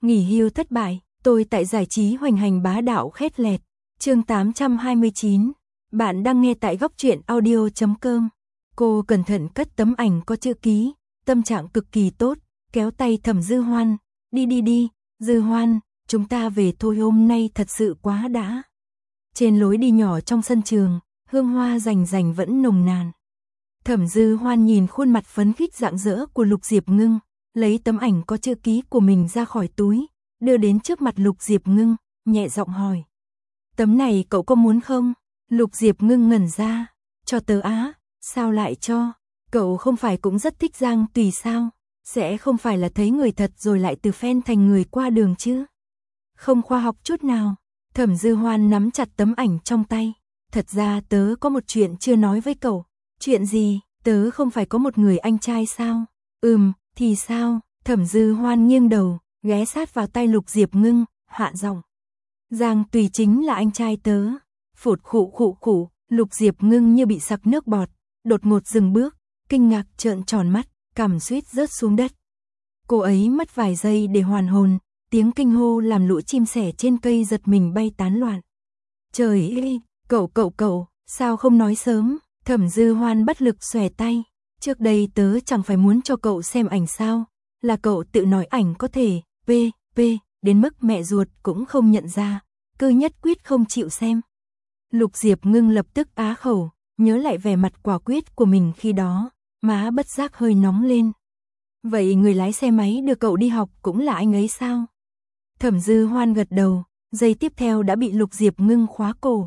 Nghỉ hưu thất bại, tôi tại giải trí hoành hành bá đạo khét lẹt. Chương 829. Bạn đang nghe tại góc truyện audio.com. Cô cẩn thận cất tấm ảnh có chữ ký, tâm trạng cực kỳ tốt, kéo tay Thẩm Dư Hoan, đi, Dư Hoan, chúng ta về thôi, hôm nay thật sự quá đã. Trên lối đi nhỏ trong sân trường, hương hoa rành rành vẫn nồng nàn. Thẩm Dư Hoan nhìn khuôn mặt phấn khích rạng rỡ của Lục Diệp Ngưng, lấy tấm ảnh có chữ ký của mình ra khỏi túi, đưa đến trước mặt Lục Diệp Ngưng, nhẹ giọng hỏi. Tấm này cậu có muốn không? Lục Diệp Ngưng ngẩn ra. Cho tớ á? Sao lại cho? Cậu không phải cũng rất thích Giang Tùy sao? Sẽ không phải là thấy người thật rồi lại từ fan thành người qua đường chứ? Không khoa học chút nào. Thẩm Dư Hoan nắm chặt tấm ảnh trong tay. Thật ra tớ có một chuyện chưa nói với cậu. Chuyện gì? Tớ không phải có một người anh trai sao? Thì sao? Thẩm Dư Hoan nghiêng đầu, ghé sát vào tay Lục Diệp Ngưng, hạ giọng. Giang Tùy chính là anh trai tớ. Phụt khụ, Lục Diệp Ngưng như bị sặc nước bọt, đột ngột dừng bước, kinh ngạc trợn tròn mắt, cằm suýt rớt xuống đất. Cô ấy mất vài giây để hoàn hồn, tiếng kinh hô làm lũ chim sẻ trên cây giật mình bay tán loạn. Trời ơi, cậu, sao không nói sớm? Thẩm Dư Hoan bất lực xòe tay. Trước đây tớ chẳng phải muốn cho cậu xem ảnh sao? Là cậu tự nói ảnh có thể, đến mức mẹ ruột cũng không nhận ra, cứ nhất quyết không chịu xem. Lục Diệp Ngưng lập tức á khẩu, nhớ lại vẻ mặt quả quyết của mình khi đó, má bất giác hơi nóng lên. Vậy người lái xe máy đưa cậu đi học cũng là anh ấy sao? Thẩm Dư Hoan gật đầu, giây tiếp theo đã bị Lục Diệp Ngưng khóa cổ.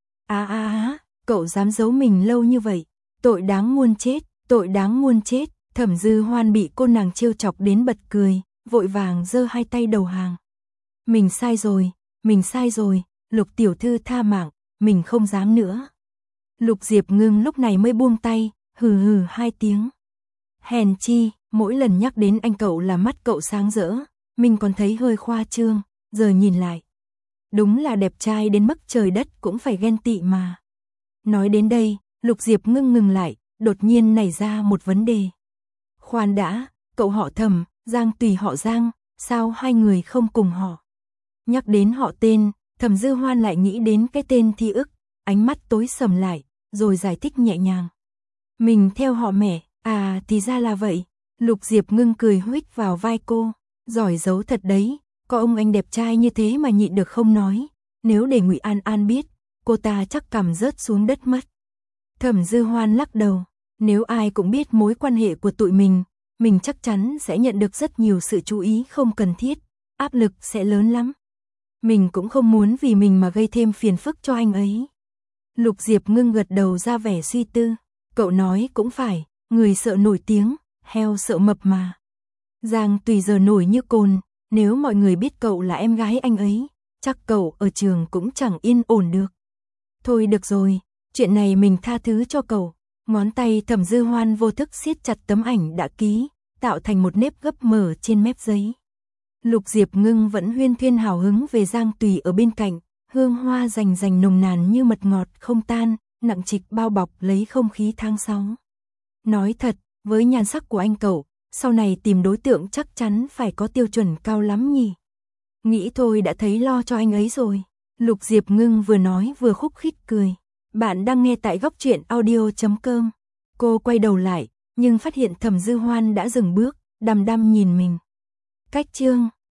Cậu dám giấu mình lâu như vậy, tội đáng muôn chết. Thẩm Dư Hoan bị cô nàng trêu chọc đến bật cười, vội vàng giơ hai tay đầu hàng. Mình sai rồi, Lục tiểu thư tha mạng, mình không dám nữa. Lục Diệp Ngưng lúc này mới buông tay, hừ hai tiếng. Hèn chi, mỗi lần nhắc đến anh cậu là mắt cậu sáng rỡ, mình còn thấy hơi khoa trương, giờ nhìn lại. Đúng là đẹp trai đến mức trời đất cũng phải ghen tị mà. Nói đến đây, Lục Diệp Ngưng ngừng lại, đột nhiên nảy ra một vấn đề. Khoan đã, cậu họ Thẩm, Giang Tùy họ Giang, sao hai người không cùng họ? Nhắc đến họ tên, Thẩm Dư Hoan lại nghĩ đến cái tên Thi Ức, ánh mắt tối sầm lại, rồi giải thích nhẹ nhàng. Mình theo họ mẹ, thì ra là vậy. Lục Diệp Ngưng cười huých vào vai cô, giỏi giấu thật đấy, có ông anh đẹp trai như thế mà nhịn được không nói, nếu để Ngụy An An biết, cô ta chắc cằm rớt xuống đất mất. Thẩm Dư Hoan lắc đầu, nếu ai cũng biết mối quan hệ của tụi mình chắc chắn sẽ nhận được rất nhiều sự chú ý không cần thiết, áp lực sẽ lớn lắm. Mình cũng không muốn vì mình mà gây thêm phiền phức cho anh ấy. Lục Diệp Ngưng gật đầu ra vẻ suy tư, cậu nói cũng phải, người sợ nổi tiếng, heo sợ mập mà. Giang Tùy giờ nổi như cồn, nếu mọi người biết cậu là em gái anh ấy, chắc cậu ở trường cũng chẳng yên ổn được. Thôi được rồi, chuyện này mình tha thứ cho cậu. Ngón tay Thẩm Dư Hoan vô thức siết chặt tấm ảnh đã ký, tạo thành một nếp gấp mở trên mép giấy. Lục Diệp Ngưng vẫn huyên thuyên hào hứng về Giang Tùy ở bên cạnh, hương hoa rành rành nồng nàn như mật ngọt không tan, nặng trịch bao bọc lấy không khí tháng 6. Nói thật, với nhan sắc của anh cậu, sau này tìm đối tượng chắc chắn phải có tiêu chuẩn cao lắm nhỉ. Nghĩ thôi đã thấy lo cho anh ấy rồi. Lục Diệp Ngưng vừa nói vừa khúc khích cười. Bạn đang nghe tại góc truyện audio.com. Cô quay đầu lại, nhưng phát hiện Thẩm Dư Hoan đã dừng bước, đăm đăm nhìn mình. Cách chương